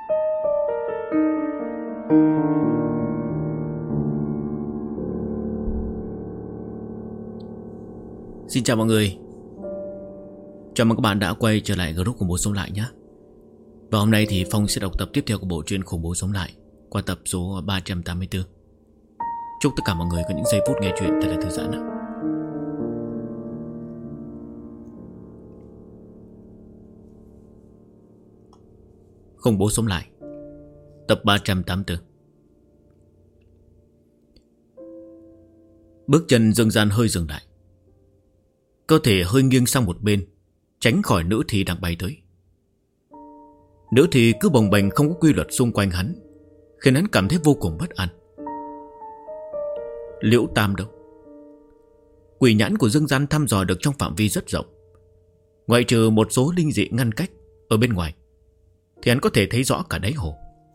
Xin chào mọi người. Chào mừng các bạn đã quay trở lại group Khủng Bố Sống Lại nhé. Và hôm nay thì Phong sẽ đọc tập tiếp theo của bộ truyện Khủng Bố Sống Lại qua tập số 384. Chúc tất cả mọi người có những giây phút nghe chuyện thật là thư giãn. Khủng Bố Sống Lại tập 384. Bước chân Dương Gian hơi dừng lại, cơ thể hơi nghiêng sang một bên, tránh khỏi nữ thi đang bay tới. Nữ thi cứ bồng bềnh không có quy luật xung quanh hắn, khiến hắn cảm thấy vô cùng bất an. Liễu Tam đâu? Quỷ nhãn của Dương Gian thăm dò được trong phạm vi rất rộng, ngoại trừ một số linh dị ngăn cách ở bên ngoài, thì hắn có thể thấy rõ cả đáy hồ.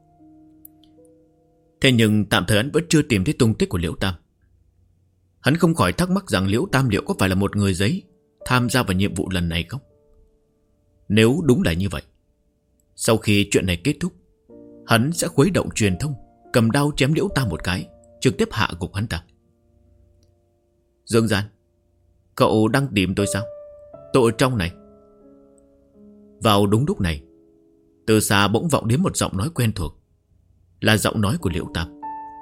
Thế nhưng tạm thời hắn vẫn chưa tìm thấy tung tích của Liễu Tam. Hắn không khỏi thắc mắc rằng Liễu Tam liệu có phải là một người giấy tham gia vào nhiệm vụ lần này không? Nếu đúng là như vậy, sau khi chuyện này kết thúc, hắn sẽ khuấy động truyền thông, cầm đao chém Liễu Tam một cái, trực tiếp hạ gục hắn ta. Dương Gian, cậu đang tìm tôi sao? Tôi ở trong này. Vào đúng lúc này, từ xa bỗng vọng đến một giọng nói quen thuộc, là giọng nói của Liễu Tam.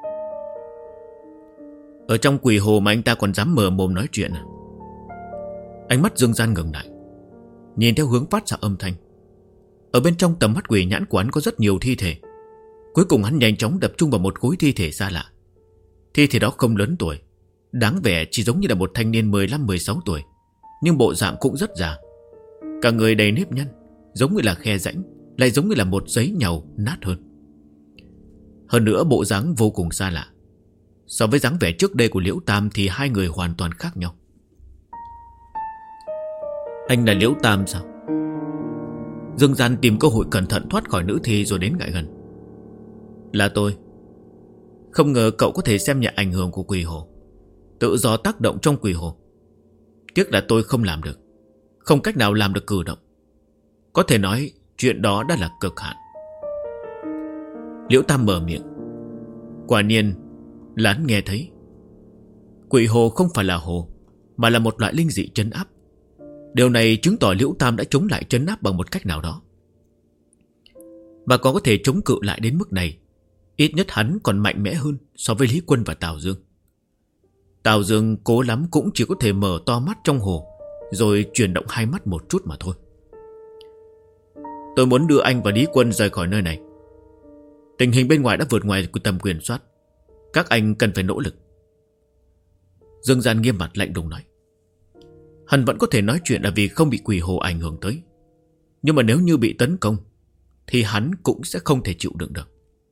Ở trong quỷ hồ mà anh ta còn dám mở mồm nói chuyện à? Ánh mắt Dương Gian ngừng lại, nhìn theo hướng phát ra âm thanh. Ở bên trong tầm mắt quỷ nhãn của hắn có rất nhiều thi thể. Cuối cùng hắn nhanh chóng tập trung vào một khối thi thể xa lạ. Thi thể đó không lớn tuổi, đáng vẻ chỉ giống như là một thanh niên 15-16 tuổi, nhưng bộ dạng cũng rất già. Cả người đầy nếp nhăn, giống như là khe rãnh, lại giống như là một giấy nhàu nát hơn. Hơn nữa bộ dáng vô cùng xa lạ. So với dáng vẻ trước đây của Liễu Tam thì hai người hoàn toàn khác nhau. Anh là Liễu Tam sao? Dương Gian tìm cơ hội cẩn thận thoát khỏi nữ thi rồi đến ngại gần. Là tôi. Không ngờ cậu có thể xem nhẹ ảnh hưởng của quỷ hồ, tự do tác động trong quỷ hồ. Tiếc là tôi không làm được, không cách nào làm được cử động. Có thể nói chuyện đó đã là cực hạn. Liễu Tam mở miệng. Quả nhiên là hắn nghe thấy. Quỷ hồ không phải là hồ, mà là một loại linh dị trấn áp. Điều này chứng tỏ Liễu Tam đã chống lại trấn áp bằng một cách nào đó. Và có thể chống cự lại đến mức này, ít nhất hắn còn mạnh mẽ hơn so với Lý Quân và Tào Dương. Tào Dương cố lắm cũng chỉ có thể mở to mắt trong hồ, rồi chuyển động hai mắt một chút mà thôi. Tôi muốn đưa anh và Lý Quân rời khỏi nơi này. Tình hình bên ngoài đã vượt ngoài tầm quyền soát, các anh cần phải nỗ lực. Dương Gian nghiêm mặt lạnh lùng nói. Hắn vẫn có thể nói chuyện là vì không bị quỷ hồ ảnh hưởng tới, nhưng mà nếu như bị tấn công thì hắn cũng sẽ không thể chịu đựng được.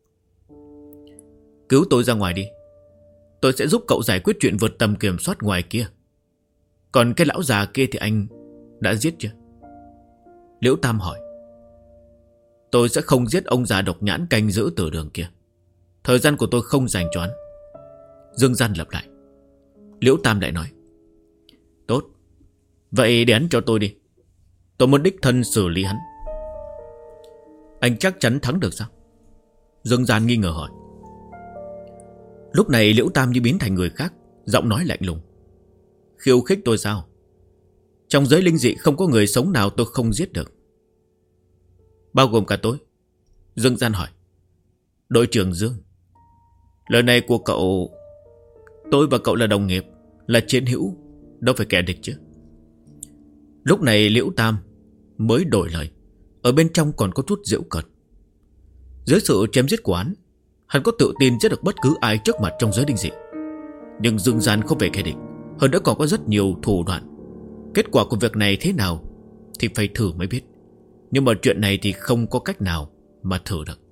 Cứu tôi ra ngoài đi, tôi sẽ giúp cậu giải quyết chuyện vượt tầm kiểm soát ngoài kia. Còn cái lão già kia thì anh đã giết chưa? Liễu Tam hỏi. Tôi sẽ không giết ông già độc nhãn canh giữ tử đường kia, thời gian của tôi không dành cho hắn. Dương Gian lặp lại. Liễu Tam lại nói. Tốt, vậy để hắn cho tôi đi, tôi muốn đích thân xử lý hắn. Anh chắc chắn thắng được sao? Dương Gian nghi ngờ hỏi. Lúc này Liễu Tam như biến thành người khác, giọng nói lạnh lùng. Khiêu khích tôi sao? Trong giới linh dị không có người sống nào tôi không giết được, bao gồm cả tôi. Dương Gian hỏi. Đội trưởng Dương, lời này của cậu... Tôi và cậu là đồng nghiệp, là chiến hữu, đâu phải kẻ địch chứ. Lúc này Liễu Tam mới đổi lời, ở bên trong còn có chút giễu cợt. Dưới sự chém giết của hắn có tự tin giết được bất cứ ai trước mặt trong giới linh dị. Nhưng Dương Gian không phải kẻ địch, hơn nữa còn có rất nhiều thủ đoạn. Kết quả của việc này thế nào thì phải thử mới biết. Nhưng mà chuyện này thì không có cách nào mà thử được.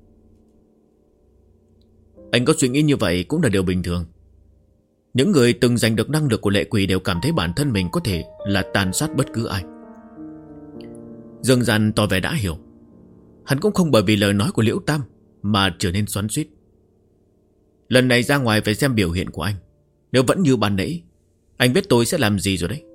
Anh có suy nghĩ như vậy cũng là điều bình thường. Những người từng giành được năng lực của lệ quỷ đều cảm thấy bản thân mình có thể là tàn sát bất cứ ai. Dương Gian tỏ vẻ đã hiểu. Hắn cũng không bởi vì lời nói của Liễu Tam mà trở nên xoắn xuýt. Lần này ra ngoài phải xem biểu hiện của anh. Nếu vẫn như ban nãy, anh biết tôi sẽ làm gì rồi đấy.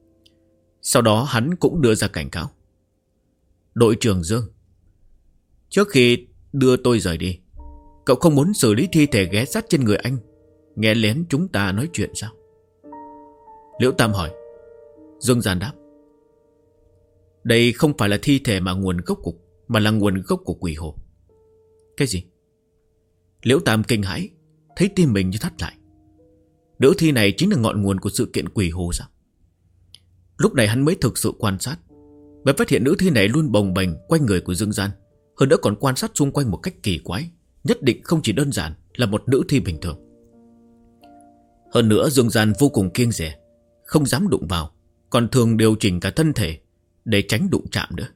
Sau đó hắn cũng đưa ra cảnh cáo. Đội trưởng Dương, Trước khi đưa tôi rời đi, cậu không muốn xử lý thi thể ghé sát trên người anh, nghe lén chúng ta nói chuyện sao? Liễu Tam hỏi. Dương Gian đáp. Đây không phải là thi thể mà là nguồn gốc của quỷ hồ. Cái gì? Liễu Tam kinh hãi, thấy tim mình như thắt lại. Nữ thi này chính là ngọn nguồn của sự kiện quỷ hồ sao? Lúc này hắn mới thực sự quan sát, bởi phát hiện nữ thi này luôn bồng bềnh quanh người của Dương Gian, hơn nữa còn quan sát xung quanh một cách kỳ quái, nhất định không chỉ đơn giản là một nữ thi bình thường. Hơn nữa Dương Gian vô cùng kiêng dè, không dám đụng vào, còn thường điều chỉnh cả thân thể để tránh đụng chạm nữa.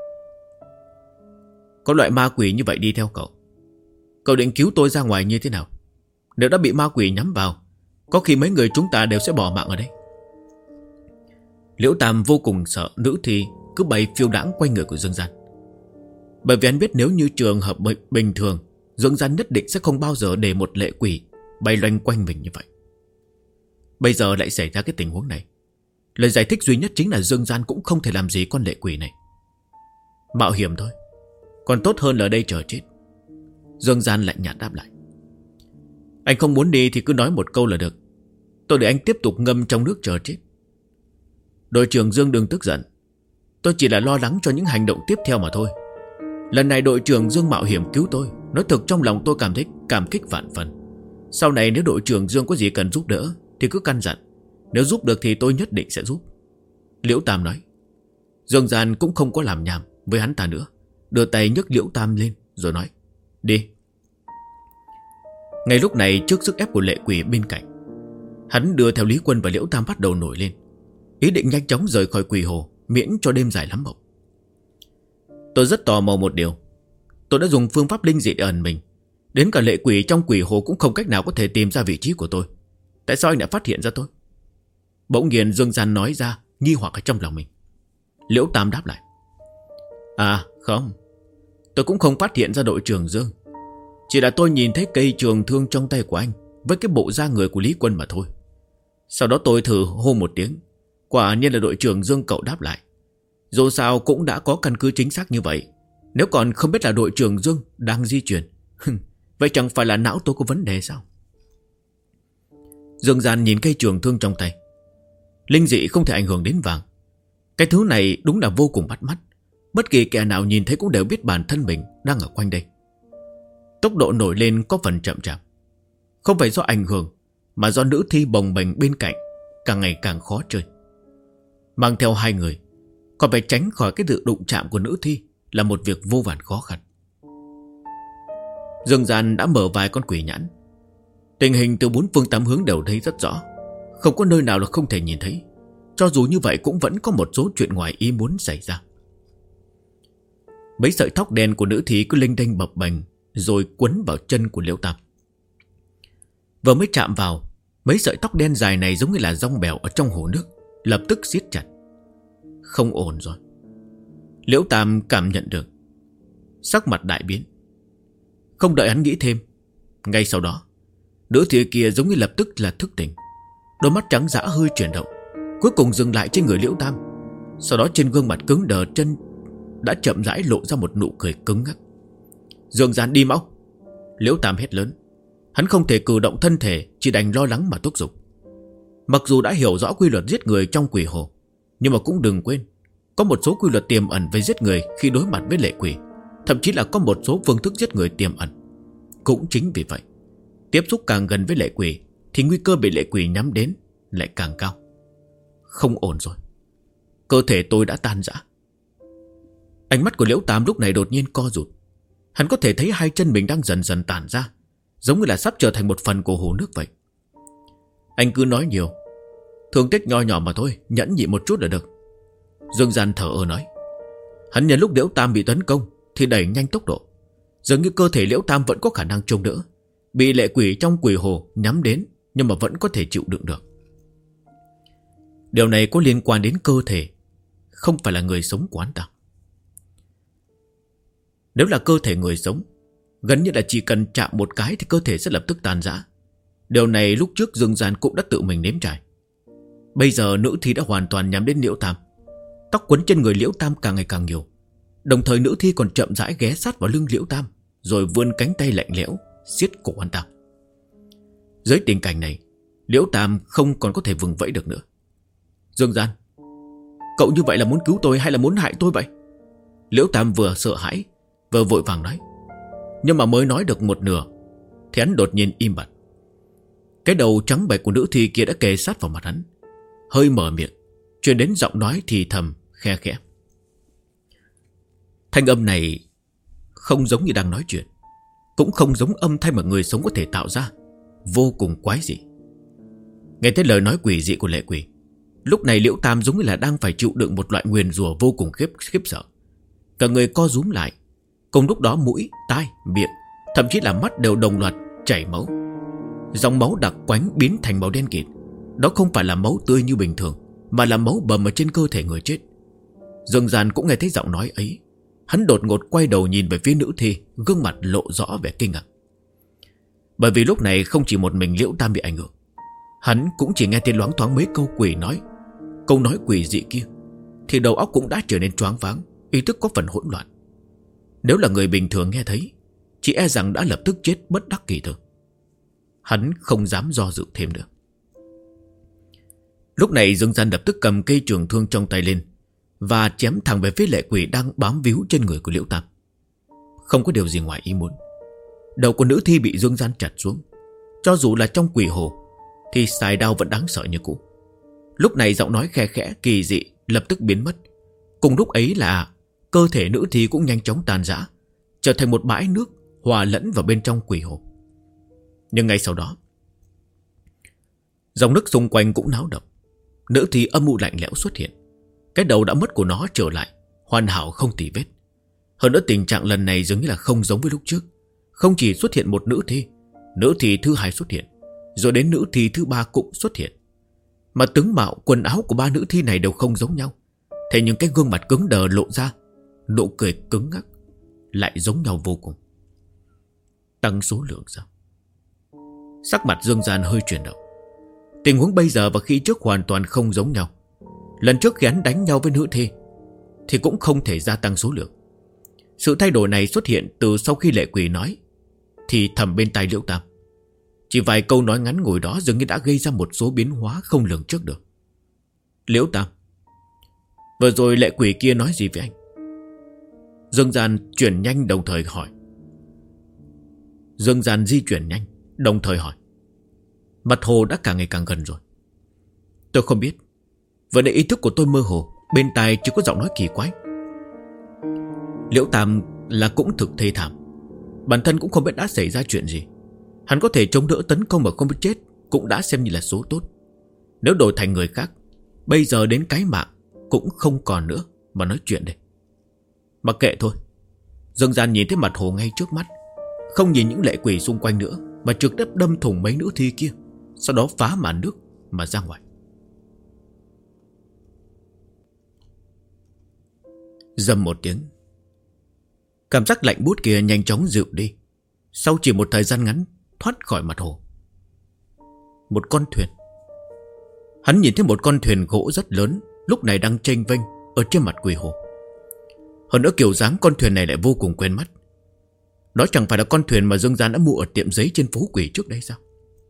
Có loại ma quỷ như vậy đi theo cậu, cậu định cứu tôi ra ngoài như thế nào? Nếu đã bị ma quỷ nhắm vào, có khi mấy người chúng ta đều sẽ bỏ mạng ở đây. Liễu Tam vô cùng sợ nữ thi cứ bay phiêu đãng quanh người của Dương Gian, bởi vì anh biết nếu như trường hợp bình thường, Dương Gian nhất định sẽ không bao giờ để một lệ quỷ bay loanh quanh mình như vậy. Bây giờ lại xảy ra cái tình huống này. Lời giải thích duy nhất chính là Dương Gian cũng không thể làm gì con lệ quỷ này. Mạo hiểm thôi, còn tốt hơn là ở đây chờ chết. Dương Gian lạnh nhạt đáp lại. Anh không muốn đi thì cứ nói một câu là được, tôi để anh tiếp tục ngâm trong nước chờ chết. Đội trưởng Dương đừng tức giận, tôi chỉ là lo lắng cho những hành động tiếp theo mà thôi. Lần này đội trưởng Dương mạo hiểm cứu tôi, nói thực trong lòng tôi cảm kích vạn phần. Sau này nếu đội trưởng Dương có gì cần giúp đỡ thì cứ căn dặn, nếu giúp được thì tôi nhất định sẽ giúp. Liễu Tam nói. Dương Gian cũng không có làm nhảm với hắn ta nữa, đưa tay nhấc Liễu Tam lên rồi nói. Đi. Ngay lúc này trước sức ép của lệ quỷ bên cạnh, hắn đưa theo Lý Quân và Liễu Tam bắt đầu nổi lên, ý định nhanh chóng rời khỏi quỷ hồ, miễn cho đêm dài lắm mộng. Tôi rất tò mò một điều, tôi đã dùng phương pháp linh dị để ẩn mình, đến cả lệ quỷ trong quỷ hồ cũng không cách nào có thể tìm ra vị trí của tôi. Tại sao anh đã phát hiện ra tôi? Bỗng nhiên Dương Gian nói ra, nghi hoặc ở trong lòng mình. Liễu Tam đáp lại. À không, tôi cũng không phát hiện ra đội trưởng Dương, chỉ là tôi nhìn thấy cây trường thương trong tay của anh với cái bộ da người của Lý Quân mà thôi. Sau đó tôi thử hô một tiếng, quả nhiên là đội trưởng Dương cậu đáp lại. Dù sao cũng đã có căn cứ chính xác như vậy, nếu còn không biết là đội trưởng Dương đang di chuyển, vậy chẳng phải là não tôi có vấn đề sao? Dương Gian nhìn cây trường thương trong tay. Linh dị không thể ảnh hưởng đến vàng. Cái thứ này đúng là vô cùng bắt mắt, bất kỳ kẻ nào nhìn thấy cũng đều biết bản thân mình đang ở quanh đây. Tốc độ nổi lên có phần chậm chạp, không phải do ảnh hưởng, mà do nữ thi bồng bềnh bên cạnh càng ngày càng khó chơi. Mang theo hai người, còn phải tránh khỏi cái sự đụng chạm của nữ thi là một việc vô vàn khó khăn. Dương Gian đã mở vài con quỷ nhãn, tình hình từ bốn phương tám hướng đều thấy rất rõ, không có nơi nào là không thể nhìn thấy. Cho dù như vậy cũng vẫn có một số chuyện ngoài ý muốn xảy ra. Mấy sợi tóc đen của nữ thi cứ lênh đênh bập bềnh rồi quấn vào chân của Liễu Tam. Vừa mới chạm vào, mấy sợi tóc đen dài này giống như là dong bèo ở trong hồ nước, lập tức siết chặt. Không ổn rồi. Liễu Tam cảm nhận được, sắc mặt đại biến. Không đợi hắn nghĩ thêm, ngay sau đó nữ thi kia giống như lập tức là thức tỉnh, đôi mắt trắng dã hơi chuyển động, cuối cùng dừng lại trên người Liễu Tam. Sau đó trên gương mặt cứng đờ chân đã chậm rãi lộ ra một nụ cười cứng ngắc. Dương Gian đi mau! Liễu Tam hét lớn. Hắn không thể cử động thân thể, chỉ đành lo lắng mà thúc giục. Mặc dù đã hiểu rõ quy luật giết người trong quỷ hồ, nhưng mà cũng đừng quên, có một số quy luật tiềm ẩn về giết người khi đối mặt với lệ quỷ, thậm chí là có một số phương thức giết người tiềm ẩn. Cũng chính vì vậy, tiếp xúc càng gần với lệ quỷ thì nguy cơ bị lệ quỷ nhắm đến lại càng cao. Không ổn rồi, cơ thể tôi đã tan rã. Ánh mắt của Liễu Tam lúc này đột nhiên co rụt. Hắn có thể thấy hai chân mình đang dần dần tản ra, giống như là sắp trở thành một phần của hồ nước vậy. Anh cứ nói nhiều, thương tích nho nhỏ mà thôi, nhẫn nhịn một chút là được. Dương Gian thở ơ nói. Hắn nhân lúc Liễu Tam bị tấn công thì đẩy nhanh tốc độ, dường như cơ thể Liễu Tam vẫn có khả năng chống đỡ, bị lệ quỷ trong quỷ hồ nhắm đến nhưng mà vẫn có thể chịu đựng được. Điều này có liên quan đến cơ thể, không phải là người sống của hắn ta. Nếu là cơ thể người sống, gần như là chỉ cần chạm một cái thì cơ thể sẽ lập tức tan rã. Điều này lúc trước Dương Gian cũng đã tự mình nếm trải. Bây giờ nữ thi đã hoàn toàn nhắm đến Liễu Tam. Tóc quấn trên người Liễu Tam càng ngày càng nhiều, Đồng thời nữ thi còn chậm rãi ghé sát vào lưng Liễu Tam, rồi vươn cánh tay lạnh lẽo siết cổ hắn ta. Dưới tình cảnh này, Liễu Tam không còn có thể vùng vẫy được nữa. Dương Gian, cậu như vậy là muốn cứu tôi hay là muốn hại tôi vậy? Liễu Tam vừa sợ hãi vừa vội vàng nói. Nhưng mà mới nói được một nửa thì hắn đột nhiên im bặt. Cái đầu trắng bệch của nữ thi kia đã kề sát vào mặt hắn, hơi mở miệng, truyền đến giọng nói thì thầm khe khẽ. Thanh âm này không giống như đang nói chuyện, cũng không giống âm thanh mà người sống có thể tạo ra, vô cùng quái dị. Nghe thấy lời nói quỷ dị của lệ quỷ, lúc này Liễu Tam giống như là đang phải chịu đựng một loại nguyền rủa vô cùng khiếp sợ. Cả người co rúm lại, cùng lúc đó mũi, tai, miệng, thậm chí là mắt đều đồng loạt chảy máu. Dòng máu đặc quánh biến thành màu đen kịt. Đó không phải là máu tươi như bình thường, mà là máu bầm ở trên cơ thể người chết. Dương Gian cũng nghe thấy giọng nói ấy. Hắn đột ngột quay đầu nhìn về phía nữ thi, gương mặt lộ rõ vẻ kinh ngạc. Bởi vì lúc này không chỉ một mình Liễu Tam bị ảnh hưởng, hắn cũng chỉ nghe tiếng loáng thoáng mấy câu quỷ nói. Câu nói quỷ dị kia thì đầu óc cũng đã trở nên choáng váng, ý thức có phần hỗn loạn. Nếu là người bình thường nghe thấy, chỉ e rằng đã lập tức chết bất đắc kỳ tử. Hắn không dám do dự thêm nữa. Lúc này Dương Gian lập tức cầm cây trường thương trong tay lên và chém thẳng về phía lệ quỷ đang bám víu trên người của Liễu Tam. Không có điều gì ngoài ý muốn, đầu của nữ thi bị Dương Gian chặt xuống. Cho dù là trong quỷ hồ thì xài đao vẫn đáng sợ như cũ. Lúc này giọng nói khe khẽ kỳ dị lập tức biến mất. Cùng lúc ấy là cơ thể nữ thi cũng nhanh chóng tan rã, trở thành một bãi nước hòa lẫn vào bên trong quỷ hồ. Nhưng ngay sau đó, dòng nước xung quanh cũng náo động. Nữ thi âm u lạnh lẽo xuất hiện. Cái đầu đã mất của nó trở lại hoàn hảo không tì vết. Hơn nữa tình trạng lần này dường như là không giống với lúc trước. Không chỉ xuất hiện một nữ thi thứ hai xuất hiện, rồi đến nữ thi thứ ba cũng xuất hiện. Mà tướng mạo, quần áo của ba nữ thi này đều không giống nhau. Thế nhưng cái gương mặt cứng đờ lộ ra nụ cười cứng ngắc lại giống nhau vô cùng. Tăng số lượng sao? Sắc mặt Dương Gian hơi chuyển động. Tình huống bây giờ và khi trước hoàn toàn không giống nhau. Lần trước khi hắn đánh nhau với nữ thi thì cũng không thể gia tăng số lượng. Sự thay đổi này xuất hiện từ sau khi lệ quỷ nói thì thầm bên tai Liễu Tam. Chỉ vài câu nói ngắn ngủi đó dường như đã gây ra một số biến hóa không lường trước được. Liễu Tam, vừa rồi lệ quỷ kia nói gì với anh? Dương Gian chuyển nhanh đồng thời hỏi. Dương Gian di chuyển nhanh đồng thời hỏi. Mặt hồ đã càng ngày càng gần rồi. Tôi không biết. Vừa nãy ý thức của tôi mơ hồ, bên tai chỉ có giọng nói kỳ quái. Liễu Tam là cũng thực thê thảm. Bản thân cũng không biết đã xảy ra chuyện gì. Hắn có thể chống đỡ tấn công mà không biết chết cũng đã xem như là số tốt. Nếu đổi thành người khác, bây giờ đến cái mạng cũng không còn nữa mà nói chuyện đây. Mặc kệ thôi. Dương Gian nhìn thấy mặt hồ ngay trước mắt, không nhìn những lệ quỷ xung quanh nữa, mà trực tiếp đâm thủng mấy nữ thi kia, sau đó phá màn nước mà ra ngoài. Rầm một tiếng, cảm giác lạnh buốt kia nhanh chóng dịu đi. Sau chỉ một thời gian ngắn thoát khỏi mặt hồ. Một con thuyền. Hắn nhìn thấy một con thuyền gỗ rất lớn lúc này đang chênh vênh ở trên mặt quỷ hồ. Hơn nữa kiểu dáng con thuyền này lại vô cùng quen mắt. Đó chẳng phải là con thuyền mà Dương Gian đã mua ở tiệm giấy trên phố quỷ trước đây sao?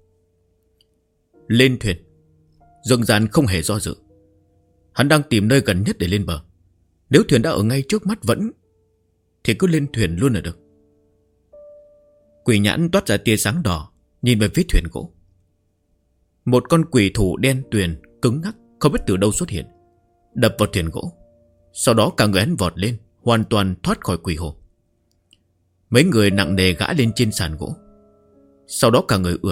Lên thuyền. Dương Gian không hề do dự. Hắn đang tìm nơi gần nhất để lên bờ. Nếu thuyền đã ở ngay trước mắt vẫn thì cứ lên thuyền luôn là được. Quỷ nhãn toát ra tia sáng đỏ, nhìn về phía thuyền gỗ. Một con quỷ thủ đen tuyền cứng ngắc không biết từ đâu xuất hiện, đập vào thuyền gỗ. Sau đó cả người hắn vọt lên, hoàn toàn thoát khỏi quỷ hồ. Mấy người nặng nề gã lên trên sàn gỗ. Sau đó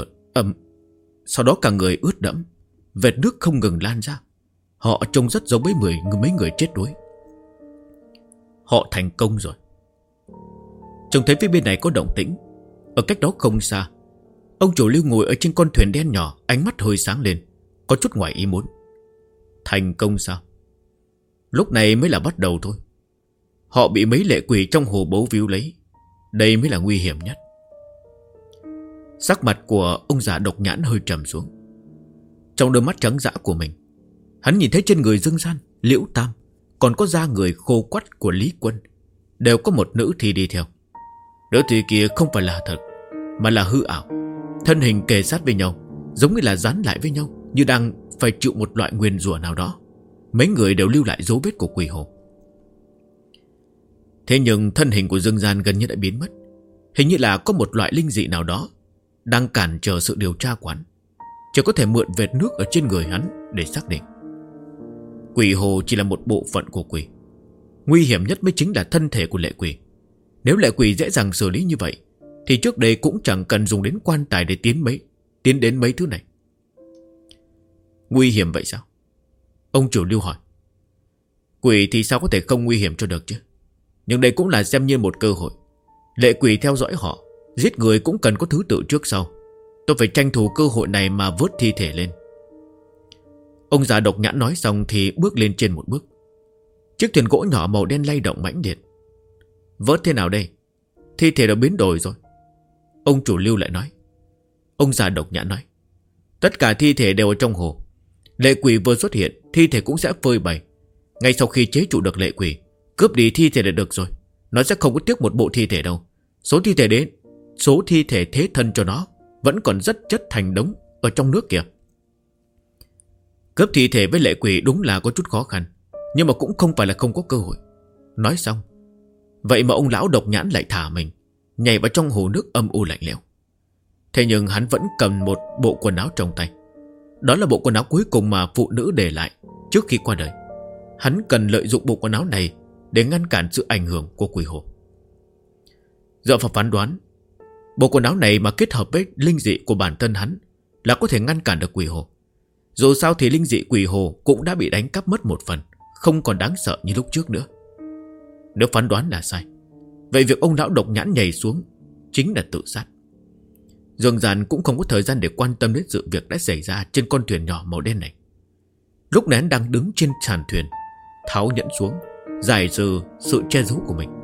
cả người ướt đẫm, vệt nước không ngừng lan ra. Họ trông rất giống với mấy người chết đuối. Họ thành công rồi. Trông thấy phía bên này có động tĩnh. Ở cách đó không xa, ông chủ Lưu ngồi ở trên con thuyền đen nhỏ, ánh mắt hơi sáng lên, có chút ngoài ý muốn. Thành công sao? Lúc này mới là bắt đầu thôi. Họ bị mấy lệ quỷ trong hồ bấu víu lấy. Đây mới là nguy hiểm nhất. Sắc mặt của ông già độc nhãn hơi trầm xuống. Trong đôi mắt trắng dã của mình, hắn nhìn thấy trên người Dương Gian, Liễu Tam còn có da người khô quắt của Lý Quân, đều có một nữ thi đi theo. Nữ thi kia không phải là thật, mà là hư ảo. Thân hình kề sát với nhau, giống như là dán lại với nhau, như đang phải chịu một loại nguyền rủa nào đó. Mấy người đều lưu lại dấu vết của quỷ hồ. Thế nhưng thân hình của Dương Gian gần như đã biến mất. Hình như là có một loại linh dị nào đó đang cản trở sự điều tra của hắn. Chỉ có thể mượn vệt nước ở trên người hắn để xác định. Quỷ hồ chỉ là một bộ phận của quỷ. Nguy hiểm nhất mới chính là thân thể của lệ quỷ. Nếu lệ quỷ dễ dàng xử lý như vậy thì trước đây cũng chẳng cần dùng đến quan tài để tiến đến mấy thứ này. Nguy hiểm vậy sao? Ông chủ Lưu hỏi. Quỷ thì sao có thể không nguy hiểm cho được chứ? Nhưng đây cũng là xem như một cơ hội. Lệ quỷ theo dõi họ, giết người cũng cần có thứ tự trước sau. Tôi phải tranh thủ cơ hội này mà vớt thi thể lên. Ông già độc nhãn nói xong thì bước lên trên một bước. Chiếc thuyền gỗ nhỏ màu đen lay động mãnh liệt. Vớt thế nào đây? Thi thể đã biến đổi rồi. Ông chủ Lưu lại nói. Ông già độc nhãn nói. Tất cả thi thể đều ở trong hồ. Lệ quỷ vừa xuất hiện, thi thể cũng sẽ phơi bày. Ngay sau khi chế trụ được lệ quỷ, cướp đi thi thể là được rồi. Nó sẽ không có tiếc một bộ thi thể đâu. Số thi thể thế thân cho nó vẫn còn rất chất thành đống ở trong nước kìa. Cướp thi thể với lệ quỷ đúng là có chút khó khăn, nhưng mà cũng không phải là không có cơ hội. Nói xong, vậy mà ông lão độc nhãn lại thả mình nhảy vào trong hồ nước âm u lạnh lẽo. Thế nhưng hắn vẫn cầm một bộ quần áo trong tay. Đó là bộ quần áo cuối cùng mà phụ nữ để lại trước khi qua đời. Hắn cần lợi dụng bộ quần áo này để ngăn cản sự ảnh hưởng của quỷ hồ. Dựa vào phán đoán, bộ quần áo này mà kết hợp với linh dị của bản thân hắn là có thể ngăn cản được quỷ hồ. Dù sao thì linh dị quỷ hồ cũng đã bị đánh cắp mất một phần, không còn đáng sợ như lúc trước nữa. Nếu phán đoán là sai, vậy việc ông lão độc nhãn nhảy xuống chính là tự sát. Dương Gian cũng không có thời gian để quan tâm đến sự việc đã xảy ra trên con thuyền nhỏ màu đen này. Lúc này hắn đang đứng trên sàn thuyền, tháo nhẫn xuống, giải trừ sự che giấu của mình.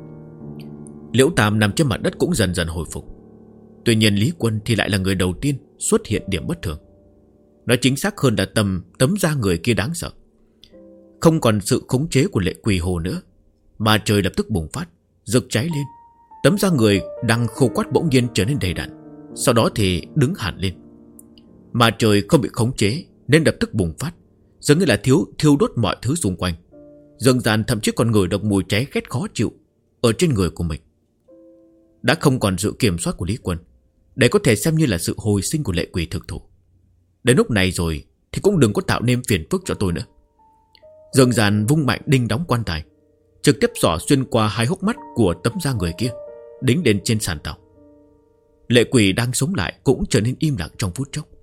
Liễu Tam nằm trên mặt đất cũng dần dần hồi phục. Tuy nhiên Lý Quân thì lại là người đầu tiên xuất hiện điểm bất thường. Nói chính xác hơn là tấm da người kia đáng sợ. Không còn sự khống chế của lệ quỷ hồ nữa, mà trời lập tức bùng phát, rực cháy lên. Tấm da người đang khô quắt bỗng nhiên trở nên đầy đặn, sau đó thì đứng hẳn lên. Mà trời không bị khống chế nên lập tức bùng phát, giống như là thiêu đốt mọi thứ xung quanh. Dương Gian thậm chí còn ngửi được mùi cháy khét khó chịu ở trên người của mình. Đã không còn sự kiểm soát của Lý Quân, đây có thể xem như là sự hồi sinh của lệ quỷ thực thụ. Đến lúc này rồi thì cũng đừng có tạo nên phiền phức cho tôi nữa. Dương Gian vung mạnh đinh đóng quan tài, trực tiếp xỏ xuyên qua hai hốc mắt của tấm da người kia, đính đến trên sàn tàu. Lệ quỷ đang sống lại cũng trở nên im lặng trong phút chốc.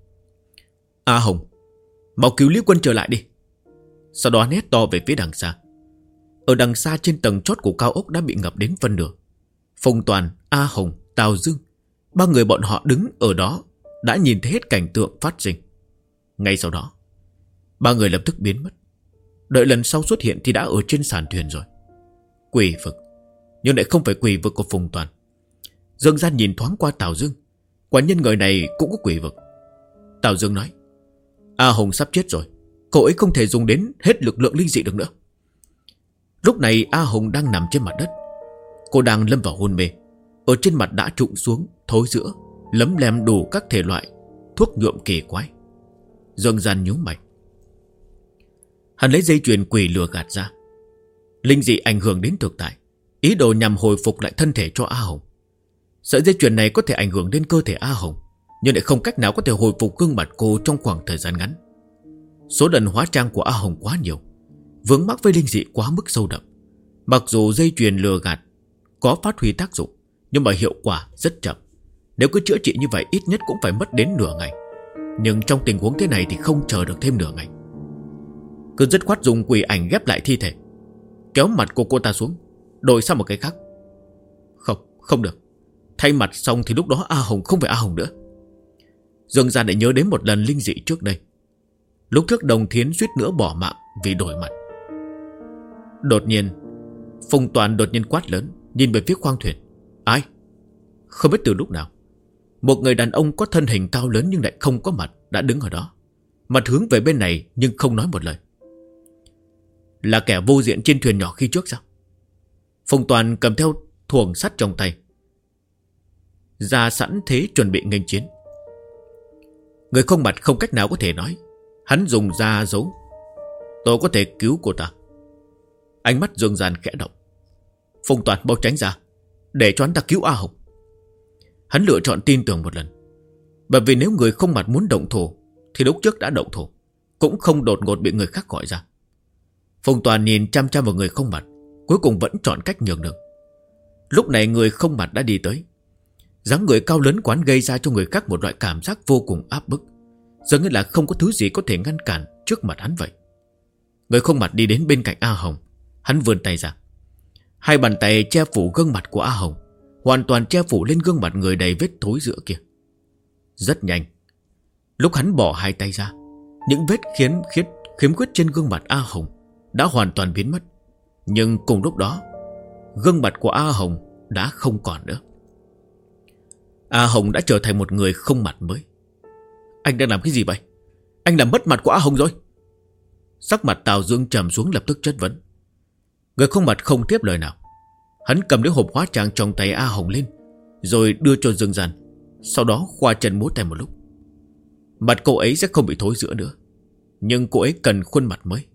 A Hồng, mau cứu Lý Quân trở lại đi. Sau đó hét to về phía đằng xa. Ở đằng xa trên tầng chót của cao ốc đã bị ngập đến phân nửa. Phong Toàn, A Hồng, Tào Dương, ba người bọn họ đứng ở đó đã nhìn thấy hết cảnh tượng phát sinh. Ngay sau đó, ba người lập tức biến mất. Đợi lần sau xuất hiện thì đã ở trên sàn thuyền rồi. Quỷ vực, nhưng lại không phải quỷ vực của Phong Toàn. Dương Gian nhìn thoáng qua Tào Dương, quả nhân người này cũng có quỷ vực. Tào Dương nói, A Hồng sắp chết rồi, cậu ấy không thể dùng đến hết lực lượng linh dị được nữa. Lúc này A Hồng đang nằm trên mặt đất. Cô đang lâm vào hôn mê. Ở trên mặt đã trụng xuống, thối rữa, lấm lem đủ các thể loại thuốc nhuộm kỳ quái. Dương Gian nhíu mày. Hắn lấy dây chuyền quỷ lừa gạt ra. Linh dị ảnh hưởng đến thực tại, ý đồ nhằm hồi phục lại thân thể cho A Hồng. Sợi dây chuyền này có thể ảnh hưởng đến cơ thể A Hồng, nhưng lại không cách nào có thể hồi phục gương mặt cô trong khoảng thời gian ngắn. Số lần hóa trang của A Hồng quá nhiều, vướng mắc với linh dị quá mức sâu đậm. Mặc dù dây chuyền lừa gạt có phát huy tác dụng, nhưng mà hiệu quả rất chậm. Nếu cứ chữa trị như vậy ít nhất cũng phải mất đến nửa ngày. Nhưng trong tình huống thế này thì không chờ được thêm nửa ngày. Cứ dứt khoát dùng quỷ ảnh ghép lại thi thể, kéo mặt của cô ta xuống, đổi sang một cái khác. Không được. Thay mặt xong thì lúc đó A Hồng không phải A Hồng nữa. Dương Gian lại nhớ đến một lần linh dị trước đây. Lúc trước Đồng Thiến suýt nữa bỏ mạng vì đổi mặt. Đột nhiên Phong Toàn đột nhiên quát lớn, nhìn về phía khoang thuyền. Ai? Không biết từ lúc nào, một người đàn ông có thân hình cao lớn nhưng lại không có mặt đã đứng ở đó, mặt hướng về bên này nhưng không nói một lời. Là kẻ vô diện trên thuyền nhỏ khi trước sao? Phùng Toàn cầm theo thuồng sắt trong tay, ra sẵn thế chuẩn bị nghênh chiến. Người không mặt không cách nào có thể nói. Hắn dùng da giấu. Tôi có thể cứu cô ta. Ánh mắt Dương Gian khẽ động. Phùng Toàn mau tránh ra, để cho hắn ta cứu A Hồng. Hắn lựa chọn tin tưởng một lần, bởi vì nếu người không mặt muốn động thủ thì lúc trước đã động thủ, cũng không đột ngột bị người khác gọi ra. Phùng Toàn nhìn chăm chăm vào người không mặt, cuối cùng vẫn chọn cách nhường đường. Lúc này người không mặt đã đi tới. Dáng người cao lớn quán gây ra cho người khác một loại cảm giác vô cùng áp bức, giống như là không có thứ gì có thể ngăn cản trước mặt hắn vậy. Người không mặt đi đến bên cạnh A Hồng. Hắn vươn tay ra. Hai bàn tay che phủ gương mặt của A Hồng, hoàn toàn che phủ lên gương mặt người đầy vết thối rữa kia. Rất nhanh, lúc hắn bỏ hai tay ra, những vết khiếm khuyết trên gương mặt A Hồng đã hoàn toàn biến mất. Nhưng cùng lúc đó, gương mặt của A Hồng đã không còn nữa. A Hồng đã trở thành một người không mặt mới. Anh đang làm cái gì vậy? Anh làm mất mặt của A Hồng rồi. Sắc mặt Tào Dương trầm xuống, lập tức chất vấn. Người không mặt không tiếp lời nào. Hắn cầm lấy hộp hóa trang trong tay A Hồng lên, rồi đưa cho Dương Gian. Sau đó khoa chân múa tay một lúc. Mặt cô ấy sẽ không bị thối rữa nữa, nhưng cô ấy cần khuôn mặt mới.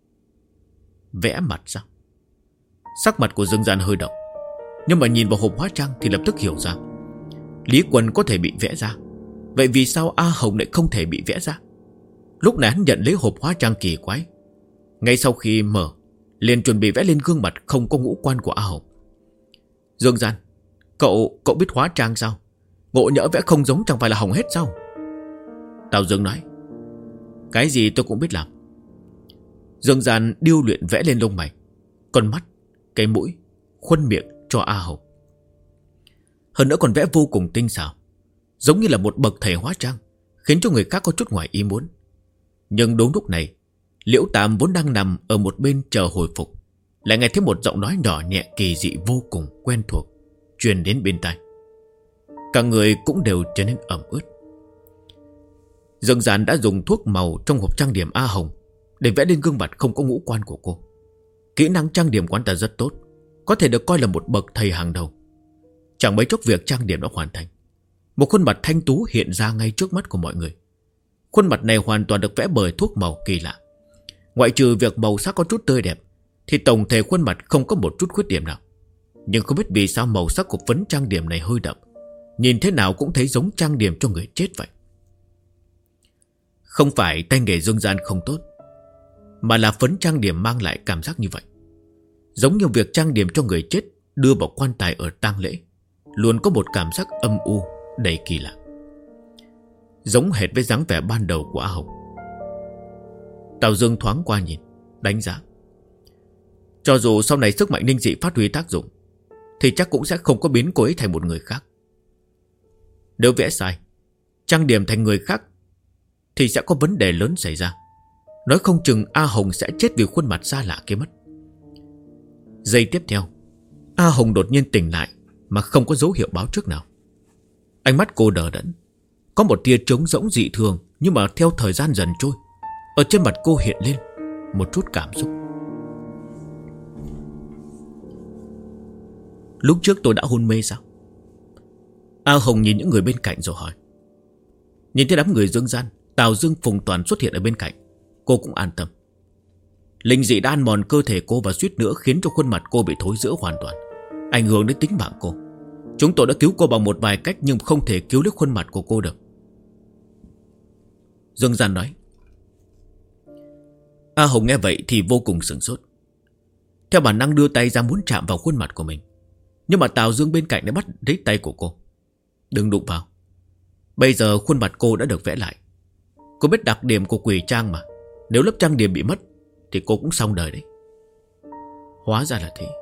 Vẽ mặt sao? Sắc mặt của Dương Gian hơi động, nhưng mà nhìn vào hộp hóa trang thì lập tức hiểu ra. Lý Quân có thể bị vẽ ra, vậy vì sao A Hồng lại không thể bị vẽ ra? Lúc này hắn nhận lấy hộp hóa trang kỳ quái. Ngay sau khi mở, liền chuẩn bị vẽ lên gương mặt không có ngũ quan của A Hồng. Dương Gian, cậu biết hóa trang sao? Ngộ nhỡ vẽ không giống chẳng phải là hỏng hết sao? Tào Dương nói. Cái gì tôi cũng biết làm. Dương Gian điêu luyện vẽ lên lông mày, con mắt, cái mũi, khuôn miệng cho A Hồng. Hơn nữa còn vẽ vô cùng tinh xảo, giống như là một bậc thầy hóa trang, khiến cho người khác có chút ngoài ý muốn. Nhưng đúng lúc này, Liễu Tam vốn đang nằm ở một bên chờ hồi phục, lại nghe thấy một giọng nói nhỏ nhẹ kỳ dị vô cùng quen thuộc truyền đến bên tai. Cả người cũng đều trở nên ẩm ướt. Dương Gian đã dùng thuốc màu trong hộp trang điểm A Hồng để vẽ lên gương mặt không có ngũ quan của cô. Kỹ năng trang điểm của anh ta rất tốt, có thể được coi là một bậc thầy hàng đầu. Chẳng mấy chốc việc trang điểm đã hoàn thành. Một khuôn mặt thanh tú hiện ra ngay trước mắt của mọi người. Khuôn mặt này hoàn toàn được vẽ bởi thuốc màu kỳ lạ. Ngoại trừ việc màu sắc có chút tươi đẹp, thì tổng thể khuôn mặt không có một chút khuyết điểm nào. Nhưng không biết vì sao màu sắc của phấn trang điểm này hơi đậm, nhìn thế nào cũng thấy giống trang điểm cho người chết vậy. Không phải tay nghề Dương Gian không tốt, mà là phấn trang điểm mang lại cảm giác như vậy. Giống như việc trang điểm cho người chết đưa vào quan tài ở tang lễ, luôn có một cảm giác âm u đầy kỳ lạ, giống hệt với dáng vẻ ban đầu của A Hồng. Tào Dương thoáng qua nhìn, đánh giá. Cho dù sau này sức mạnh linh dị phát huy tác dụng, thì chắc cũng sẽ không có biến cô ấy thành một người khác. Nếu vẽ sai, trang điểm thành người khác, thì sẽ có vấn đề lớn xảy ra. Nói không chừng A Hồng sẽ chết vì khuôn mặt xa lạ kia mất. Giây tiếp theo, A Hồng đột nhiên tỉnh lại mà không có dấu hiệu báo trước nào. Ánh mắt cô đờ đẫn, có một tia trống rỗng dị thường, nhưng mà theo thời gian dần trôi, ở trên mặt cô hiện lên một chút cảm xúc. Lúc trước tôi đã hôn mê sao? A Hồng nhìn những người bên cạnh rồi hỏi. Nhìn thấy đám người Dương Gian, Tào Dương, Phùng Toàn xuất hiện ở bên cạnh, cô cũng an tâm. Linh dị đã ăn mòn cơ thể cô và suýt nữa khiến cho khuôn mặt cô bị thối rữa hoàn toàn, ảnh hưởng đến tính mạng cô. Chúng tôi đã cứu cô bằng một vài cách, nhưng không thể cứu lấy khuôn mặt của cô được. Dương Gian nói. A Hồng nghe vậy thì vô cùng sửng sốt. Theo bản năng đưa tay ra muốn chạm vào khuôn mặt của mình, nhưng mà Tào Dương bên cạnh đã bắt lấy tay của cô. Đừng đụng vào. Bây giờ khuôn mặt cô đã được vẽ lại. Cô biết đặc điểm của quỷ trang mà, nếu lớp trang điểm bị mất thì cô cũng xong đời đấy. Hóa ra là thế.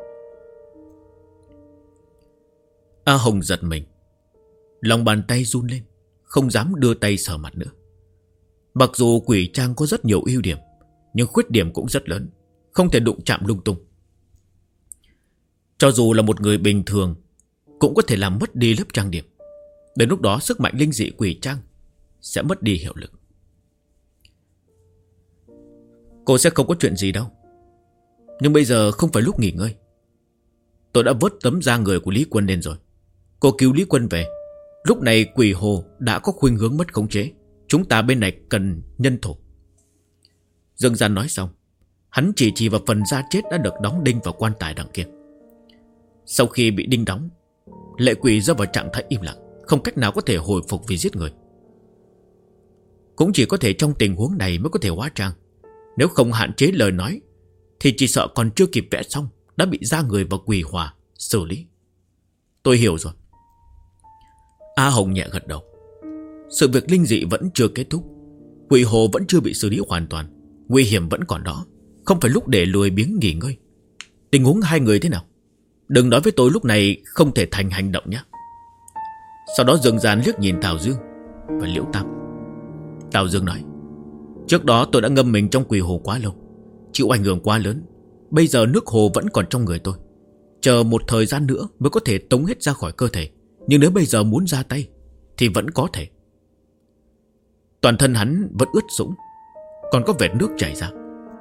A Hồng giật mình, lòng bàn tay run lên, không dám đưa tay sờ mặt nữa. Mặc dù quỷ trang có rất nhiều ưu điểm, nhưng khuyết điểm cũng rất lớn, không thể đụng chạm lung tung. Cho dù là một người bình thường cũng có thể làm mất đi lớp trang điểm. Đến lúc đó sức mạnh linh dị quỷ trang sẽ mất đi hiệu lực. Cô sẽ không có chuyện gì đâu, nhưng bây giờ không phải lúc nghỉ ngơi. Tôi đã vớt tấm da người của Lý Quân lên rồi. Cô cứu Lý Quân về. Lúc này quỷ hồ đã có khuynh hướng mất khống chế. Chúng ta bên này cần nhân thủ. Dương Gian nói xong, hắn chỉ vào phần da chết đã được đóng đinh vào quan tài đằng kia. Sau khi bị đinh đóng, lệ quỷ rơi vào trạng thái im lặng, không cách nào có thể hồi phục vì giết người. Cũng chỉ có thể trong tình huống này mới có thể hóa trang. Nếu không hạn chế lời nói thì chỉ sợ còn chưa kịp vẽ xong đã bị da người và quỷ hỏa xử lý. Tôi hiểu rồi. A Hồng nhẹ gật đầu. Sự việc linh dị vẫn chưa kết thúc. Quỷ hồ vẫn chưa bị xử lý hoàn toàn. Nguy hiểm vẫn còn đó. Không phải lúc để lười biếng nghỉ ngơi. Tình huống hai người thế nào? Đừng nói với tôi lúc này không thể thành hành động nhé. Sau đó Dương Gian liếc nhìn Tào Dương và Liễu Tam. Tào Dương nói, trước đó tôi đã ngâm mình trong quỷ hồ quá lâu, chịu ảnh hưởng quá lớn. Bây giờ nước hồ vẫn còn trong người tôi. Chờ một thời gian nữa mới có thể tống hết ra khỏi cơ thể. Nhưng nếu bây giờ muốn ra tay thì vẫn có thể. Toàn thân hắn vẫn ướt sũng, còn có vệt nước chảy ra.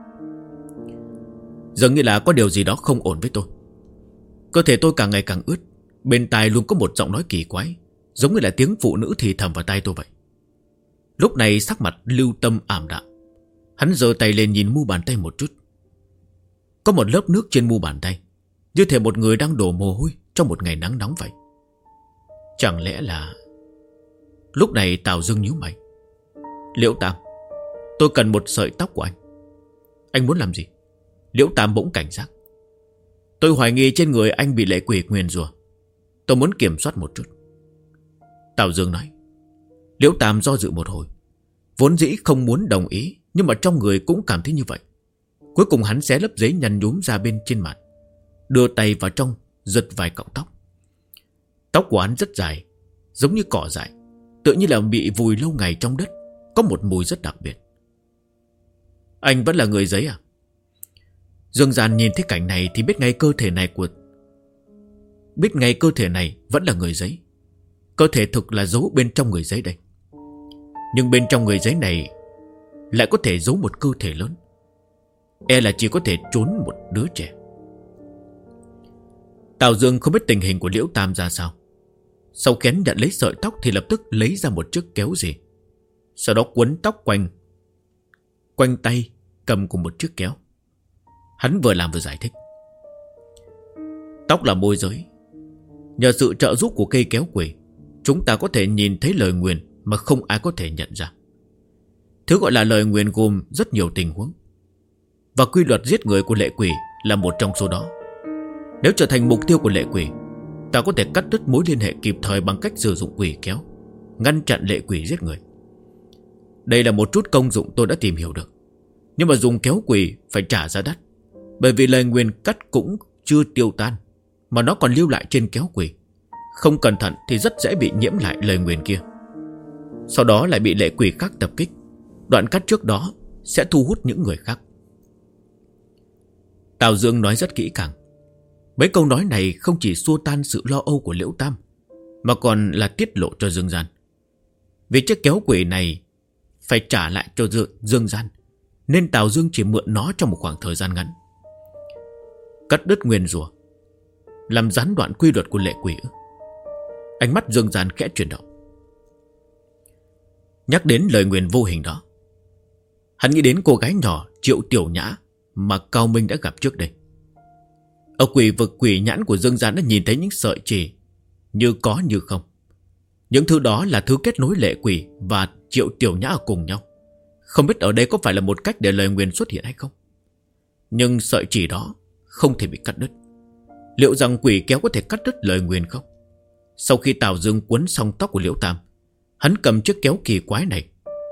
Dường như là có điều gì đó không ổn với tôi. Cơ thể tôi càng ngày càng ướt. Bên tai luôn có một giọng nói kỳ quái, giống như là tiếng phụ nữ thì thầm vào tai tôi vậy. Lúc này sắc mặt Lưu Tâm ảm đạm. Hắn giơ tay lên nhìn mu bàn tay một chút. Có một lớp nước trên mu bàn tay, như thể một người đang đổ mồ hôi trong một ngày nắng nóng vậy. Chẳng lẽ là... Lúc này Tào Dương nhíu mày. Liễu Tam, tôi cần một sợi tóc của anh. Anh muốn làm gì? Liễu Tam bỗng cảnh giác. Tôi hoài nghi trên người anh bị lệ quỷ nguyền rủa. Tôi muốn kiểm soát một chút. Tào Dương nói. Liễu Tam do dự một hồi. Vốn dĩ không muốn đồng ý, nhưng mà trong người cũng cảm thấy như vậy. Cuối cùng hắn xé lớp giấy nhăn nhúm ra bên trên mặt, đưa tay vào trong giật vài cọng tóc. Tóc của hắn rất dài, giống như cỏ dại, tự như là bị vùi lâu ngày trong đất, có một mùi rất đặc biệt. Anh vẫn là người giấy à? Dương Gian nhìn thấy cảnh này thì biết ngay cơ thể này vẫn là người giấy. Cơ thể thực là giấu bên trong người giấy đây. Nhưng bên trong người giấy này lại có thể giấu một cơ thể lớn. E là chỉ có thể trốn một đứa trẻ. Tào Dương không biết tình hình của Liễu Tam ra sao. Sau kén nhận lấy sợi tóc thì lập tức lấy ra một chiếc kéo gì. Sau đó quấn tóc quanh tay, cầm cùng một chiếc kéo. Hắn vừa làm vừa giải thích. Tóc là môi giới. Nhờ sự trợ giúp của cây kéo quỷ, chúng ta có thể nhìn thấy lời nguyền mà không ai có thể nhận ra. Thứ gọi là lời nguyền gồm rất nhiều tình huống, và quy luật giết người của lệ quỷ là một trong số đó. Nếu trở thành mục tiêu của lệ quỷ, ta có thể cắt đứt mối liên hệ kịp thời bằng cách sử dụng quỷ kéo, ngăn chặn lệ quỷ giết người. Đây là một chút công dụng tôi đã tìm hiểu được. Nhưng mà dùng kéo quỷ phải trả giá đắt, bởi vì lời nguyền cắt cũng chưa tiêu tan, mà nó còn lưu lại trên kéo quỷ. Không cẩn thận thì rất dễ bị nhiễm lại lời nguyền kia. Sau đó lại bị lệ quỷ khác tập kích. Đoạn cắt trước đó sẽ thu hút những người khác. Tào Dương nói rất kỹ càng. Mấy câu nói này không chỉ xua tan sự lo âu của Liễu Tam, mà còn là tiết lộ cho Dương Gian. Vì chiếc kéo quỷ này phải trả lại cho Dương Gian, nên Tào Dương chỉ mượn nó trong một khoảng thời gian ngắn. Cắt đứt nguyền rủa, làm gián đoạn quy luật của lệ quỷ. Ánh mắt Dương Gian khẽ chuyển động. Nhắc đến lời nguyền vô hình đó, hắn nghĩ đến cô gái nhỏ Triệu Tiểu Nhã mà Cao Minh đã gặp trước đây. Ở quỷ vực, quỷ nhãn của Dương Gian đã nhìn thấy những sợi chỉ như có như không. Những thứ đó là thứ kết nối lệ quỷ và Triệu Tiểu Nhã ở cùng nhau. Không biết ở đây có phải là một cách để lời nguyền xuất hiện hay không. Nhưng sợi chỉ đó không thể bị cắt đứt. Liệu rằng quỷ kéo có thể cắt đứt lời nguyền không? Sau khi Tào Dương quấn xong tóc của Liễu Tam, hắn cầm chiếc kéo kỳ quái này.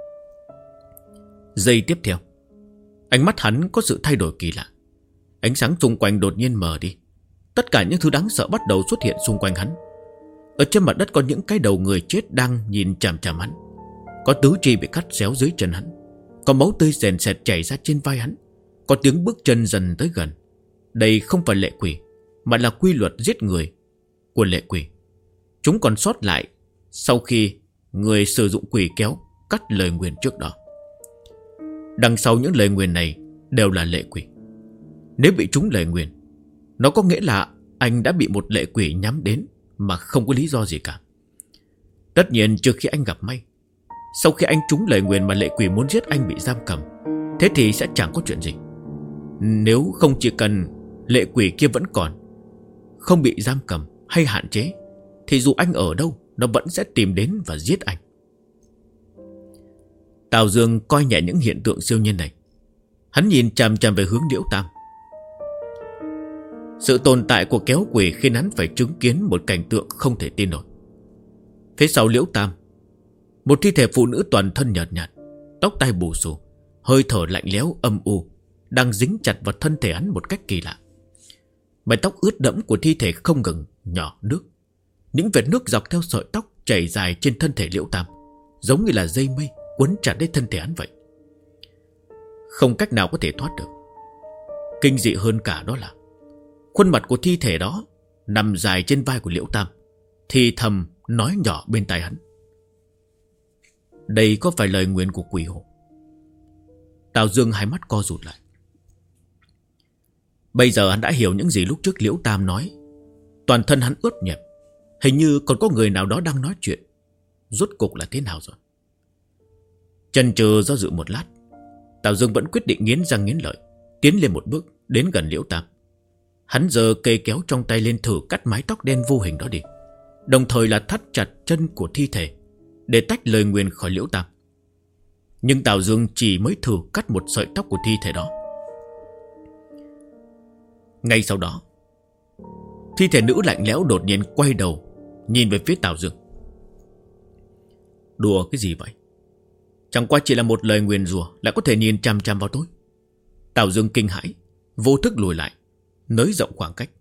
Giây tiếp theo, ánh mắt hắn có sự thay đổi kỳ lạ. Ánh sáng xung quanh đột nhiên mờ đi. Tất cả những thứ đáng sợ bắt đầu xuất hiện xung quanh hắn. Ở trên mặt đất có những cái đầu người chết đang nhìn chằm chằm hắn. Có tứ chi bị cắt xéo dưới chân hắn. Có máu tươi sền sệt chảy ra trên vai hắn. Có tiếng bước chân dần tới gần. Đây không phải lệ quỷ, mà là quy luật giết người của lệ quỷ. Chúng còn sót lại sau khi người sử dụng quỷ kéo cắt lời nguyền trước đó. Đằng sau những lời nguyền này đều là lệ quỷ. Nếu bị trúng lời nguyền, nó có nghĩa là anh đã bị một lệ quỷ nhắm đến mà không có lý do gì cả. Tất nhiên trước khi anh gặp may, sau khi anh trúng lời nguyền mà lệ quỷ muốn giết anh bị giam cầm, thế thì sẽ chẳng có chuyện gì. Nếu không chỉ cần lệ quỷ kia vẫn còn, không bị giam cầm hay hạn chế, thì dù anh ở đâu, nó vẫn sẽ tìm đến và giết anh. Tào Dương coi nhẹ những hiện tượng siêu nhiên này. Hắn nhìn chằm chằm về hướng Liễu Tam. Sự tồn tại của kéo quỷ khiến hắn phải chứng kiến một cảnh tượng không thể tin nổi. Phía sau Liễu Tam, một thi thể phụ nữ toàn thân nhợt nhạt, tóc tai bù xù, hơi thở lạnh lẽo âm u, đang dính chặt vào thân thể hắn một cách kỳ lạ. Mái tóc ướt đẫm của thi thể không ngừng nhỏ nước. Những vệt nước dọc theo sợi tóc chảy dài trên thân thể Liễu Tam, giống như là dây mây quấn chặt lấy thân thể hắn vậy. Không cách nào có thể thoát được. Kinh dị hơn cả đó là khuôn mặt của thi thể đó nằm dài trên vai của Liễu Tam, thì thầm nói nhỏ bên tai hắn: đây có phải lời nguyền của quỷ hồ? Tào Dương hai mắt co rụt lại. Bây giờ hắn đã hiểu những gì lúc trước Liễu Tam nói. Toàn thân hắn ướt nhẹp, hình như còn có người nào đó đang nói chuyện. Rốt cục là thế nào rồi? Chần chừ do dự một lát, Tào Dương vẫn quyết định nghiến răng nghiến lợi, tiến lên một bước đến gần Liễu Tam. Hắn giơ cây kéo trong tay lên thử cắt mái tóc đen vô hình đó đi, đồng thời là thắt chặt chân của thi thể để tách lời nguyền khỏi Liễu Tam. Nhưng Tào Dương chỉ mới thử cắt một sợi tóc của thi thể đó. Ngay sau đó, thi thể nữ lạnh lẽo đột nhiên quay đầu nhìn về phía Tào Dương. Đùa cái gì vậy? Chẳng qua chỉ là một lời nguyền rủa lại có thể nhìn chằm chằm vào tôi. Tào Dương kinh hãi, vô thức lùi lại, nới rộng khoảng cách.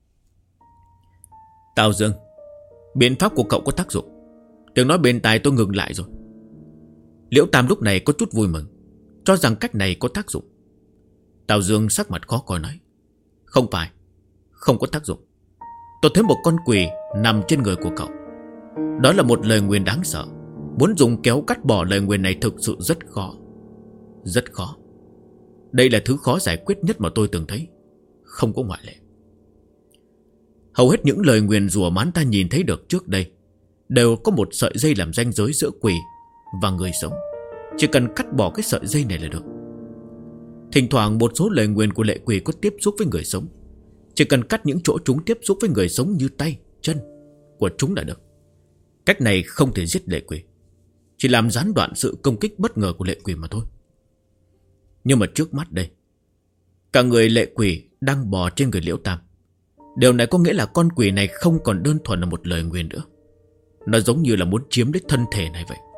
Tào Dương, biện pháp của cậu có tác dụng. Tiếng nói bên tai tôi ngừng lại rồi. Liễu Tam lúc này có chút vui mừng, cho rằng cách này có tác dụng. Tào Dương sắc mặt khó coi nói: không phải, không có tác dụng. Tôi thấy một con quỷ nằm trên người của cậu. Đó là một lời nguyền đáng sợ. Muốn dùng kéo cắt bỏ lời nguyền này thực sự rất khó. Rất khó. Đây là thứ khó giải quyết nhất mà tôi từng thấy, không có ngoại lệ. Hầu hết những lời nguyền rủa mà hắn ta nhìn thấy được trước đây đều có một sợi dây làm ranh giới giữa quỷ và người sống. Chỉ cần cắt bỏ cái sợi dây này là được. Thỉnh thoảng một số lời nguyền của lệ quỷ có tiếp xúc với người sống. Chỉ cần cắt những chỗ chúng tiếp xúc với người sống như tay, chân của chúng là được. Cách này không thể giết lệ quỷ, chỉ làm gián đoạn sự công kích bất ngờ của lệ quỷ mà thôi. Nhưng mà trước mắt đây, cả người lệ quỷ đang bò trên người Liễu Tam. Điều này có nghĩa là con quỷ này không còn đơn thuần là một lời nguyền nữa. Nó giống như là muốn chiếm lấy thân thể này vậy.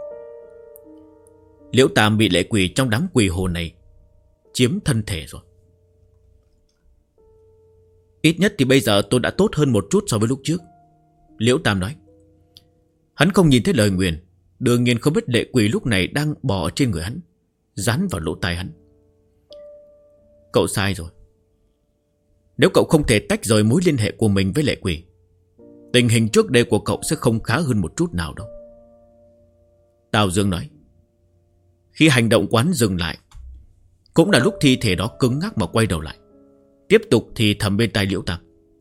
Liễu Tam bị lệ quỷ trong đám quỷ hồ này chiếm thân thể rồi. Ít nhất thì bây giờ tôi đã tốt hơn một chút so với lúc trước, Liễu Tam nói. Hắn không nhìn thấy lời nguyền, đương nhiên không biết lệ quỷ lúc này đang bò trên người hắn, dán vào lỗ tai hắn. Cậu sai rồi. Nếu cậu không thể tách rời mối liên hệ của mình với lệ quỷ, tình hình trước đây của cậu sẽ không khá hơn một chút nào đâu, Tào Dương nói. Khi hành động quán dừng lại, cũng là lúc thi thể đó cứng ngắc mà quay đầu lại, tiếp tục thì thầm bên tai Liễu Tam.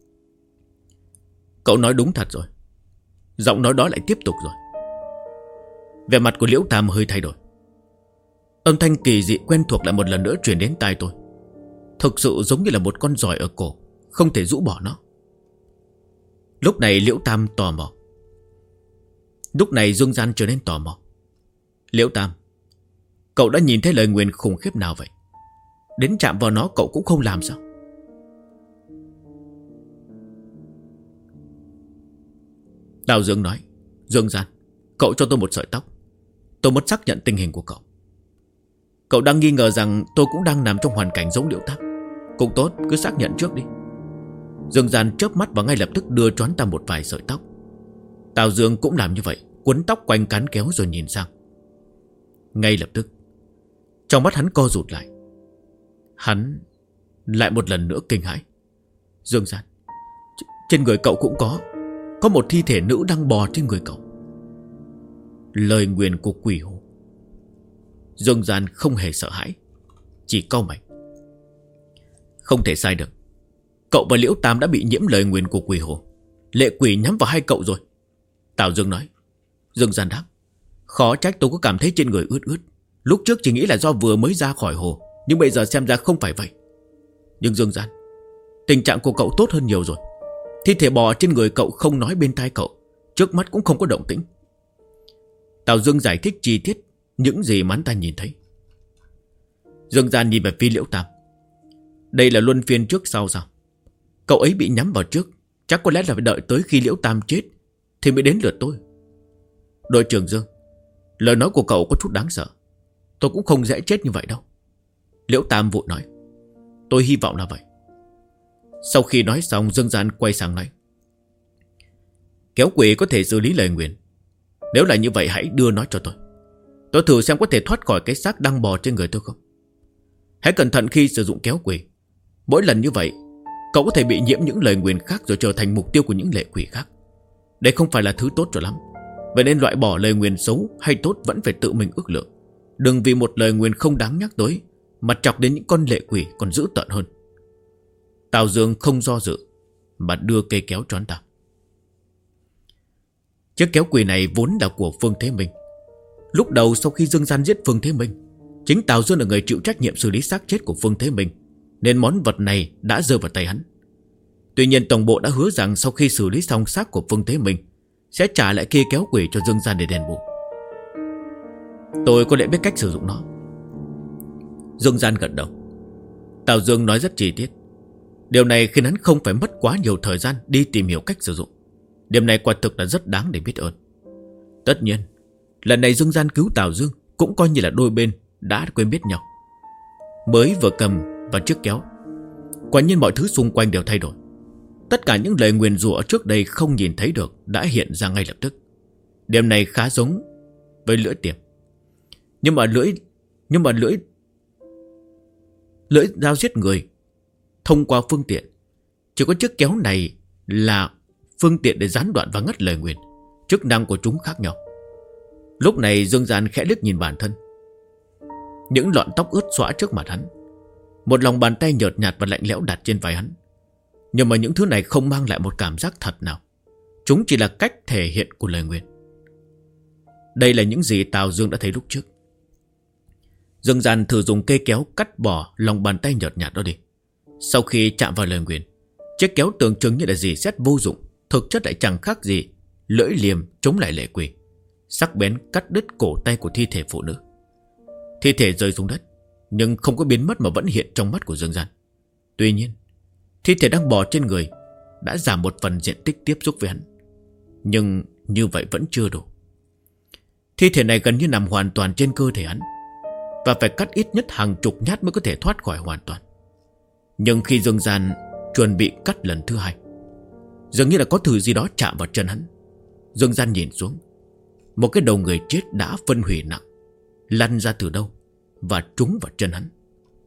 Cậu nói đúng thật rồi. Giọng nói đó lại tiếp tục rồi. Vẻ mặt của Liễu Tam hơi thay đổi. Âm thanh kỳ dị quen thuộc lại một lần nữa truyền đến tai tôi. Thực sự giống như là một con giòi ở cổ, không thể rũ bỏ nó. Lúc này Liễu Tam tò mò. Lúc này Dương Gian trở nên tò mò. Liễu Tam, cậu đã nhìn thấy lời nguyền khủng khiếp nào vậy? Đến chạm vào nó cậu cũng không làm sao? Tào Dương nói. Dương Gian, cậu cho tôi một sợi tóc. Tôi muốn xác nhận tình hình của cậu. Cậu đang nghi ngờ rằng tôi cũng đang nằm trong hoàn cảnh giống Liễu Tam. Cũng tốt, cứ xác nhận trước đi. Dương Gian chớp mắt và ngay lập tức đưa cho hắn ta một vài sợi tóc. Tào Dương cũng làm như vậy, quấn tóc quanh cán kéo rồi nhìn sang. Ngay lập tức trong mắt hắn co rụt lại. Hắn lại một lần nữa kinh hãi. Dương Gian, trên người cậu cũng có một thi thể nữ đang bò trên người cậu. Lời nguyền của quỷ hồ. Dương Gian không hề sợ hãi, chỉ cau mày. Không thể sai được. Cậu và Liễu Tam đã bị nhiễm lời nguyền của quỷ hồ. Lệ quỷ nhắm vào hai cậu rồi. Tào Dương nói. Dương Gian đáp. Khó trách tôi có cảm thấy trên người ướt ướt. Lúc trước chỉ nghĩ là do vừa mới ra khỏi hồ, nhưng bây giờ xem ra không phải vậy. Nhưng Dương Gian, tình trạng của cậu tốt hơn nhiều rồi. Thi thể bò trên người cậu không nói bên tai cậu, trước mắt cũng không có động tĩnh. Tào Dương giải thích chi tiết những gì mà hắn ta nhìn thấy. Dương Gian nhìn về phía Liễu Tam. Đây là luân phiên trước sau sao? Cậu ấy bị nhắm vào trước, chắc có lẽ là phải đợi tới khi Liễu Tam chết thì mới đến lượt tôi. Đội trưởng Dương, lời nói của cậu có chút đáng sợ. Tôi cũng không dễ chết như vậy đâu. Liễu Tam vội nói. Tôi hy vọng là vậy. Sau khi nói xong, Dương Gian quay sang nói. Kéo quỷ có thể xử lý lời nguyền. Nếu là như vậy hãy đưa nó cho tôi. Tôi thử xem có thể thoát khỏi cái xác đang bò trên người tôi không. Hãy cẩn thận khi sử dụng kéo quỷ. Mỗi lần như vậy cậu có thể bị nhiễm những lời nguyền khác, rồi trở thành mục tiêu của những lệ quỷ khác. Đây không phải là thứ tốt cho lắm. Vậy nên loại bỏ lời nguyền xấu hay tốt vẫn phải tự mình ước lượng. Đừng vì một lời nguyền không đáng nhắc tới mà chọc đến những con lệ quỷ còn dữ tợn hơn. Tào Dương không do dự mà đưa cây kéo cho hắn ta. Chiếc kéo quỷ này vốn là của Phương Thế Minh. Lúc đầu sau khi Dương Gian giết Phương Thế Minh, chính Tào Dương là người chịu trách nhiệm xử lý xác chết của Phương Thế Minh, nên món vật này đã rơi vào tay hắn. Tuy nhiên tổng bộ đã hứa rằng sau khi xử lý xong xác của Phương Thế Minh sẽ trả lại cây kéo quỷ cho Dương Gian để đền bù. Tôi có lẽ biết cách sử dụng nó. Dương Gian gật đầu. Tào Dương nói rất chi tiết. Điều này khiến hắn không phải mất quá nhiều thời gian đi tìm hiểu cách sử dụng. Điểm này quả thực là rất đáng để biết ơn. Tất nhiên, lần này Dương Gian cứu Tào Dương cũng coi như là đôi bên đã quen biết nhau. Mới vừa cầm vào chiếc kéo, quả nhiên mọi thứ xung quanh đều thay đổi. Tất cả những lời nguyền rủa trước đây không nhìn thấy được đã hiện ra ngay lập tức. Điểm này khá giống với lưỡi tiềm. Nhưng mà lưỡi dao giết người thông qua phương tiện. Chỉ có chiếc kéo này là phương tiện để gián đoạn và ngắt lời nguyền. Chức năng của chúng khác nhau. Lúc này Dương Gian khẽ liếc nhìn bản thân. Những lọn tóc ướt xõa trước mặt hắn, một lòng bàn tay nhợt nhạt và lạnh lẽo đặt trên vai hắn. Nhưng mà những thứ này không mang lại một cảm giác thật nào. Chúng chỉ là cách thể hiện của lời nguyền. Đây là những gì Tào Dương đã thấy lúc trước. Dương Gian thử dùng cây kéo cắt bỏ lòng bàn tay nhợt nhạt đó đi. Sau khi chạm vào lời nguyền, chiếc kéo tưởng chừng như là dì xét vô dụng, thực chất lại chẳng khác gì lưỡi liềm chống lại lệ quỷ, sắc bén cắt đứt cổ tay của thi thể phụ nữ. Thi thể rơi xuống đất, nhưng không có biến mất mà vẫn hiện trong mắt của Dương Gian. Tuy nhiên, thi thể đang bò trên người đã giảm một phần diện tích tiếp xúc với hắn. Nhưng như vậy vẫn chưa đủ. Thi thể này gần như nằm hoàn toàn trên cơ thể hắn, và phải cắt ít nhất hàng chục nhát mới có thể thoát khỏi hoàn toàn. Nhưng khi Dương Gian chuẩn bị cắt lần thứ hai, dường như là có thứ gì đó chạm vào chân hắn. Dương Gian nhìn xuống, một cái đầu người chết đã phân hủy nặng lăn ra từ đâu và trúng vào chân hắn.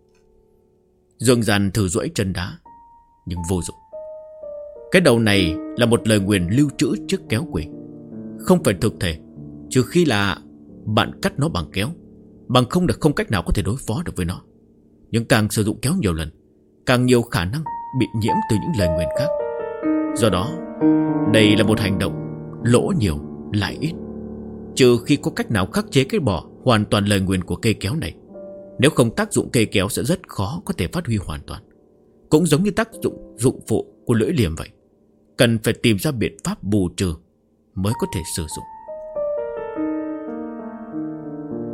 Dương Gian thử duỗi chân đá, nhưng vô dụng. Cái đầu này là một lời nguyền lưu trữ chiếc kéo quỷ, không phải thực thể, trừ khi là bạn cắt nó bằng kéo. Bằng không là không cách nào có thể đối phó được với nó. Nhưng càng sử dụng kéo nhiều lần, càng nhiều khả năng bị nhiễm từ những lời nguyền khác. Do đó, đây là một hành động lỗ nhiều lại ít. Trừ khi có cách nào khắc chế cái bỏ hoàn toàn lời nguyền của cây kéo này. Nếu không, tác dụng cây kéo sẽ rất khó có thể phát huy hoàn toàn. Cũng giống như tác dụng phụ của lưỡi liềm vậy. Cần phải tìm ra biện pháp bù trừ mới có thể sử dụng.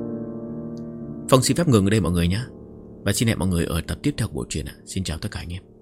Phong xin phép ngừng ở đây mọi người nhé. Và xin hẹn mọi người ở tập tiếp theo của bộ truyện. Xin chào tất cả anh em.